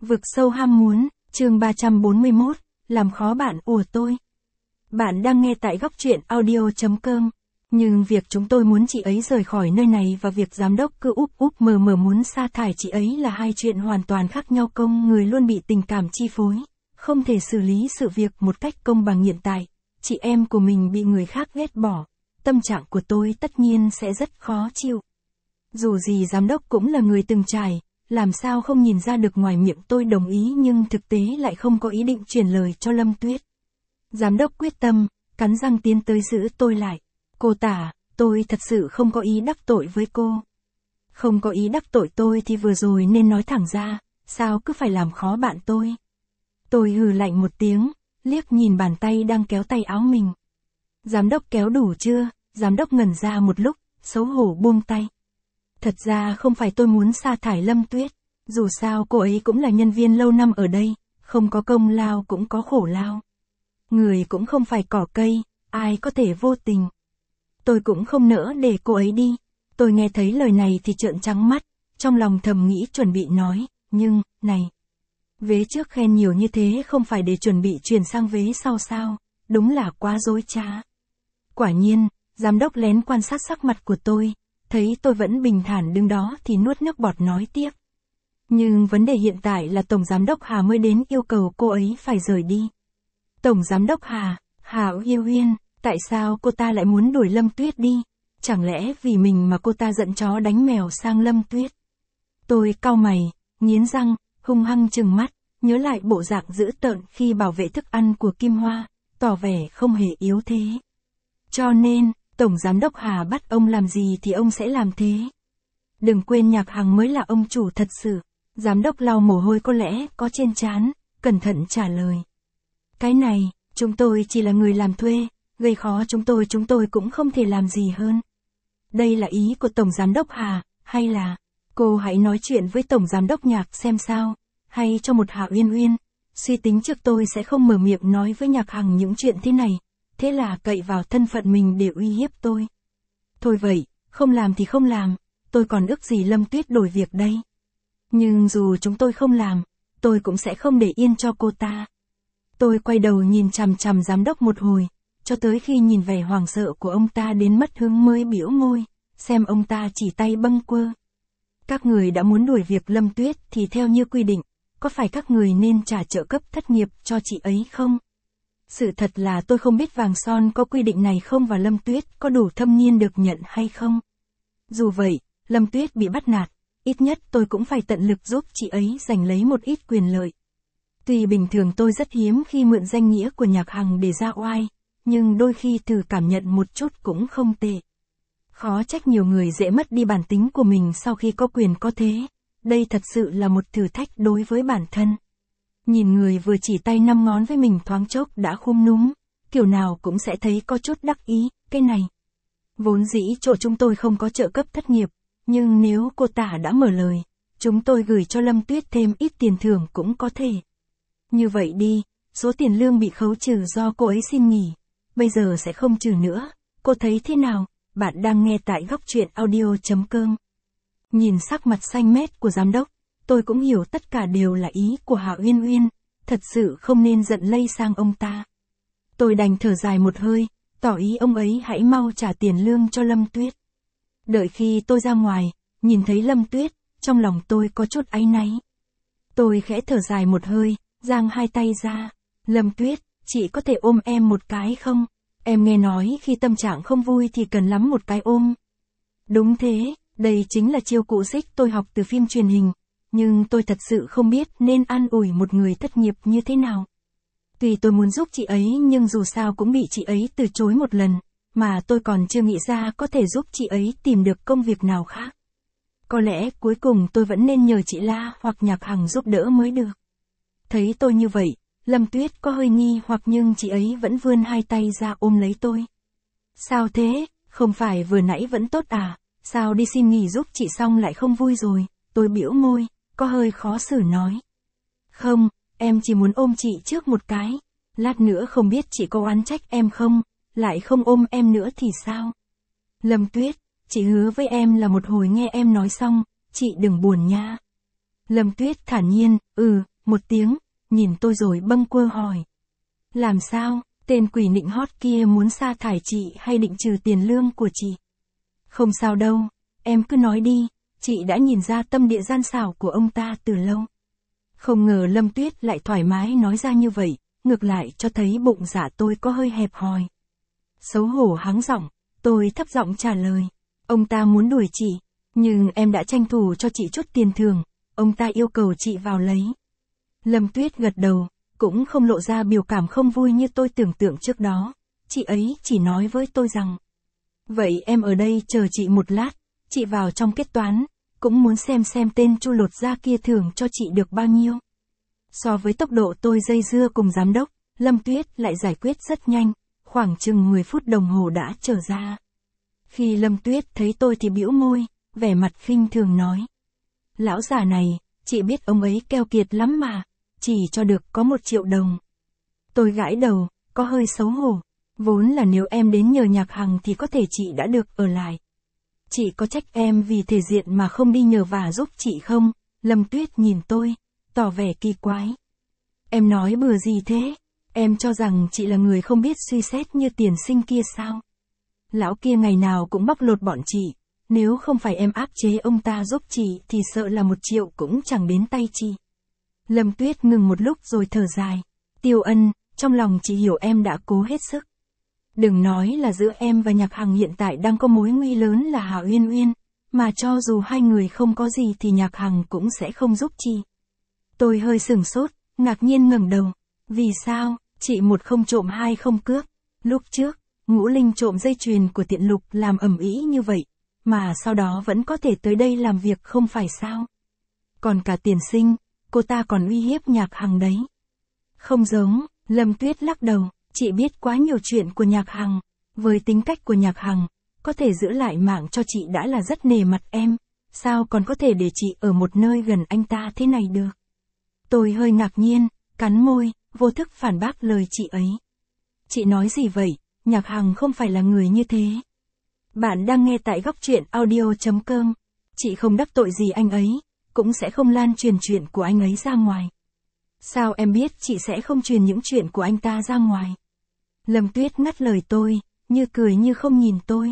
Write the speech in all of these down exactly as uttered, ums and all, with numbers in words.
Vực sâu ham muốn, chương ba trăm bốn mươi mốt, làm khó bạn ủa tôi. Bạn đang nghe tại góc truyện audio chấm com. Nhưng việc chúng tôi muốn chị ấy rời khỏi nơi này và việc giám đốc cứ úp úp mờ mờ muốn sa thải chị ấy là hai chuyện hoàn toàn khác nhau. Công người luôn bị tình cảm chi phối, không thể xử lý sự việc một cách công bằng. Hiện tại, chị em của mình bị người khác ghét bỏ, tâm trạng của tôi tất nhiên sẽ rất khó chịu. Dù gì giám đốc cũng là người từng trải, làm sao không nhìn ra được. Ngoài miệng tôi đồng ý nhưng thực tế lại không có ý định chuyển lời cho Lâm Tuyết. Giám đốc quyết tâm, cắn răng tiến tới giữ tôi lại. Cô Tả, tôi thật sự không có ý đắc tội với cô. Không có ý đắc tội tôi thì vừa rồi nên nói thẳng ra, sao cứ phải làm khó bạn tôi. Tôi hừ lạnh một tiếng, liếc nhìn bàn tay đang kéo tay áo mình. Giám đốc kéo đủ chưa? Giám đốc ngẩn ra một lúc, xấu hổ buông tay. Thật ra không phải tôi muốn sa thải Lâm Tuyết, dù sao cô ấy cũng là nhân viên lâu năm ở đây, không có công lao cũng có khổ lao. Người cũng không phải cỏ cây, ai có thể vô tình. Tôi cũng không nỡ để cô ấy đi. Tôi nghe thấy lời này thì trợn trắng mắt, trong lòng thầm nghĩ chuẩn bị nói, nhưng, này. Vế trước khen nhiều như thế không phải để chuẩn bị chuyển sang vế sau sao, đúng là quá dối trá. Quả nhiên, giám đốc lén quan sát sắc mặt của tôi, thấy tôi vẫn bình thản đứng đó thì nuốt nước bọt nói tiếp. Nhưng vấn đề hiện tại là Tổng Giám đốc Hà mới đến yêu cầu cô ấy phải rời đi. Tổng Giám đốc Hà, Hà Yêu Uyên, tại sao cô ta lại muốn đuổi Lâm Tuyết đi? Chẳng lẽ vì mình mà cô ta giận chó đánh mèo sang Lâm Tuyết? Tôi cau mày, nghiến răng, hung hăng trừng mắt, nhớ lại bộ dạng dữ tợn khi bảo vệ thức ăn của Kim Hoa, tỏ vẻ không hề yếu thế. Cho nên, Tổng Giám đốc Hà bắt ông làm gì thì ông sẽ làm thế. Đừng quên Nhạc Hằng mới là ông chủ thật sự. Giám đốc lau mồ hôi có lẽ có trên trán, cẩn thận trả lời. Cái này, chúng tôi chỉ là người làm thuê, gây khó chúng tôi chúng tôi cũng không thể làm gì hơn. Đây là ý của Tổng Giám đốc Hà, hay là, cô hãy nói chuyện với Tổng Giám đốc Nhạc xem sao, hay cho một Hà Uyên Uyên. Suy tính trước tôi sẽ không mở miệng nói với Nhạc Hằng những chuyện thế này. Thế là cậy vào thân phận mình để uy hiếp tôi. Thôi vậy, không làm thì không làm, tôi còn ước gì Lâm Tuyết đổi việc đây. Nhưng dù chúng tôi không làm, tôi cũng sẽ không để yên cho cô ta. Tôi quay đầu nhìn chằm chằm giám đốc một hồi, cho tới khi nhìn vẻ hoảng sợ của ông ta đến mất hứng mới bĩu môi, xem ông ta chỉ tay bâng quơ. Các người đã muốn đuổi việc Lâm Tuyết thì theo như quy định, có phải các người nên trả trợ cấp thất nghiệp cho chị ấy không? Sự thật là tôi không biết vàng son có quy định này không và Lâm Tuyết có đủ thâm niên được nhận hay không. Dù vậy, Lâm Tuyết bị bắt nạt, ít nhất tôi cũng phải tận lực giúp chị ấy giành lấy một ít quyền lợi. Tuy bình thường tôi rất hiếm khi mượn danh nghĩa của Nhạc Hằng để ra oai, nhưng đôi khi thử cảm nhận một chút cũng không tệ. Khó trách nhiều người dễ mất đi bản tính của mình sau khi có quyền có thế. Đây thật sự là một thử thách đối với bản thân. Nhìn người vừa chỉ tay năm ngón với mình thoáng chốc đã khum núm, kiểu nào cũng sẽ thấy có chút đắc ý, cái này. Vốn dĩ chỗ chúng tôi không có trợ cấp thất nghiệp, nhưng nếu cô Tả đã mở lời, chúng tôi gửi cho Lâm Tuyết thêm ít tiền thưởng cũng có thể. Như vậy đi, số tiền lương bị khấu trừ do cô ấy xin nghỉ, bây giờ sẽ không trừ nữa, cô thấy thế nào? Bạn đang nghe tại góc truyện audio chấm com. Nhìn sắc mặt xanh mét của giám đốc, tôi cũng hiểu tất cả đều là ý của Hà Uyên Uyên, thật sự không nên giận lây sang ông ta. Tôi đành thở dài một hơi, tỏ ý ông ấy hãy mau trả tiền lương cho Lâm Tuyết. Đợi khi tôi ra ngoài, nhìn thấy Lâm Tuyết, trong lòng tôi có chút áy náy. Tôi khẽ thở dài một hơi, giang hai tay ra. Lâm Tuyết, chị có thể ôm em một cái không? Em nghe nói khi tâm trạng không vui thì cần lắm một cái ôm. Đúng thế, đây chính là chiêu cũ xích tôi học từ phim truyền hình. Nhưng tôi thật sự không biết nên an ủi một người thất nghiệp như thế nào. Tuy tôi muốn giúp chị ấy nhưng dù sao cũng bị chị ấy từ chối một lần, mà tôi còn chưa nghĩ ra có thể giúp chị ấy tìm được công việc nào khác. Có lẽ cuối cùng tôi vẫn nên nhờ chị La hoặc Nhạc Hằng giúp đỡ mới được. Thấy tôi như vậy, Lâm Tuyết có hơi nghi hoặc nhưng chị ấy vẫn vươn hai tay ra ôm lấy tôi. Sao thế, không phải vừa nãy vẫn tốt à, sao đi xin nghỉ giúp chị xong lại không vui rồi? Tôi bĩu môi, có hơi khó xử nói. Không, em chỉ muốn ôm chị trước một cái, lát nữa không biết chị có oán trách em không, lại không ôm em nữa thì sao? Lâm Tuyết, chị hứa với em là một hồi nghe em nói xong, chị đừng buồn nha. Lâm Tuyết thản nhiên, ừ, một tiếng, nhìn tôi rồi bâng quơ hỏi. Làm sao, tên quỷ nịnh hót kia muốn sa thải chị hay định trừ tiền lương của chị? Không sao đâu, em cứ nói đi, chị đã nhìn ra tâm địa gian xảo của ông ta từ lâu. Không ngờ Lâm Tuyết lại thoải mái nói ra như vậy, ngược lại cho thấy bụng dạ tôi có hơi hẹp hòi. Xấu hổ hắng giọng, tôi thấp giọng trả lời. Ông ta muốn đuổi chị, nhưng em đã tranh thủ cho chị chút tiền thưởng, ông ta yêu cầu chị vào lấy. Lâm Tuyết gật đầu, cũng không lộ ra biểu cảm không vui như tôi tưởng tượng trước đó. Chị ấy chỉ nói với tôi rằng, vậy em ở đây chờ chị một lát, chị vào trong kế toán, cũng muốn xem xem tên Chu lột da kia thưởng cho chị được bao nhiêu. So với tốc độ tôi dây dưa cùng giám đốc, Lâm Tuyết lại giải quyết rất nhanh, khoảng chừng mười phút đồng hồ đã trở ra. Khi Lâm Tuyết thấy tôi thì bĩu môi, vẻ mặt khinh thường nói. Lão già này, chị biết ông ấy keo kiệt lắm mà, chỉ cho được có một triệu đồng. Tôi gãi đầu, có hơi xấu hổ, vốn là nếu em đến nhờ Nhạc Hằng thì có thể chị đã được ở lại. Chị có trách em vì thể diện mà không đi nhờ vả giúp chị không? Lâm Tuyết nhìn tôi, tỏ vẻ kỳ quái. Em nói bừa gì thế? Em cho rằng chị là người không biết suy xét như tiền sinh kia sao? Lão kia ngày nào cũng bóc lột bọn chị, nếu không phải em áp chế ông ta giúp chị thì sợ là một triệu cũng chẳng đến tay chị. Lâm Tuyết ngừng một lúc rồi thở dài. Tiêu Ân, trong lòng chị hiểu em đã cố hết sức. Đừng nói là giữa em và Nhạc Hằng hiện tại đang có mối nguy lớn là Hà Uyên Uyên, mà cho dù hai người không có gì thì Nhạc Hằng cũng sẽ không giúp chị. Tôi hơi sửng sốt, ngạc nhiên ngẩng đầu. Vì sao, chị một không trộm hai không cướp? Lúc trước, Ngũ Linh trộm dây chuyền của Tiện Lục làm ầm ĩ như vậy, mà sau đó vẫn có thể tới đây làm việc không phải sao? Còn cả Tiền Sinh, cô ta còn uy hiếp Nhạc Hằng đấy. Không giống, Lâm Tuyết lắc đầu, chị biết quá nhiều chuyện của Nhạc Hằng. Với tính cách của Nhạc Hằng, có thể giữ lại mạng cho chị đã là rất nể mặt em, sao còn có thể để chị ở một nơi gần anh ta thế này được? Tôi hơi ngạc nhiên, cắn môi, vô thức phản bác lời chị ấy. Chị nói gì vậy, Nhạc Hằng không phải là người như thế. Bạn đang nghe tại góc truyện audio chấm com. Chị không đắc tội gì anh ấy, cũng sẽ không lan truyền chuyện của anh ấy ra ngoài. Sao em biết chị sẽ không truyền những chuyện của anh ta ra ngoài? Lâm Tuyết ngắt lời tôi, như cười như không nhìn tôi.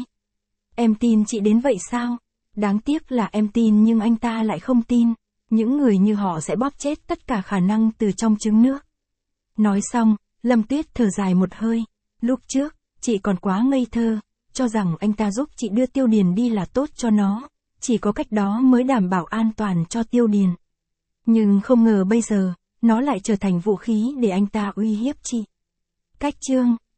Em tin chị đến vậy sao? Đáng tiếc là em tin nhưng anh ta lại không tin. Những người như họ sẽ bóp chết tất cả khả năng từ trong trứng nước. Nói xong, Lâm Tuyết thở dài một hơi. Lúc trước, chị còn quá ngây thơ, cho rằng anh ta giúp chị đưa Tiêu Điền đi là tốt cho nó. Chỉ có cách đó mới đảm bảo an toàn cho Tiêu Điền. Nhưng không ngờ bây giờ, nó lại trở thành vũ khí để anh ta uy hiếp chị. Cách chương